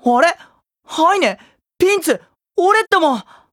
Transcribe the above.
あれハイネ、ピンツ、オレットも。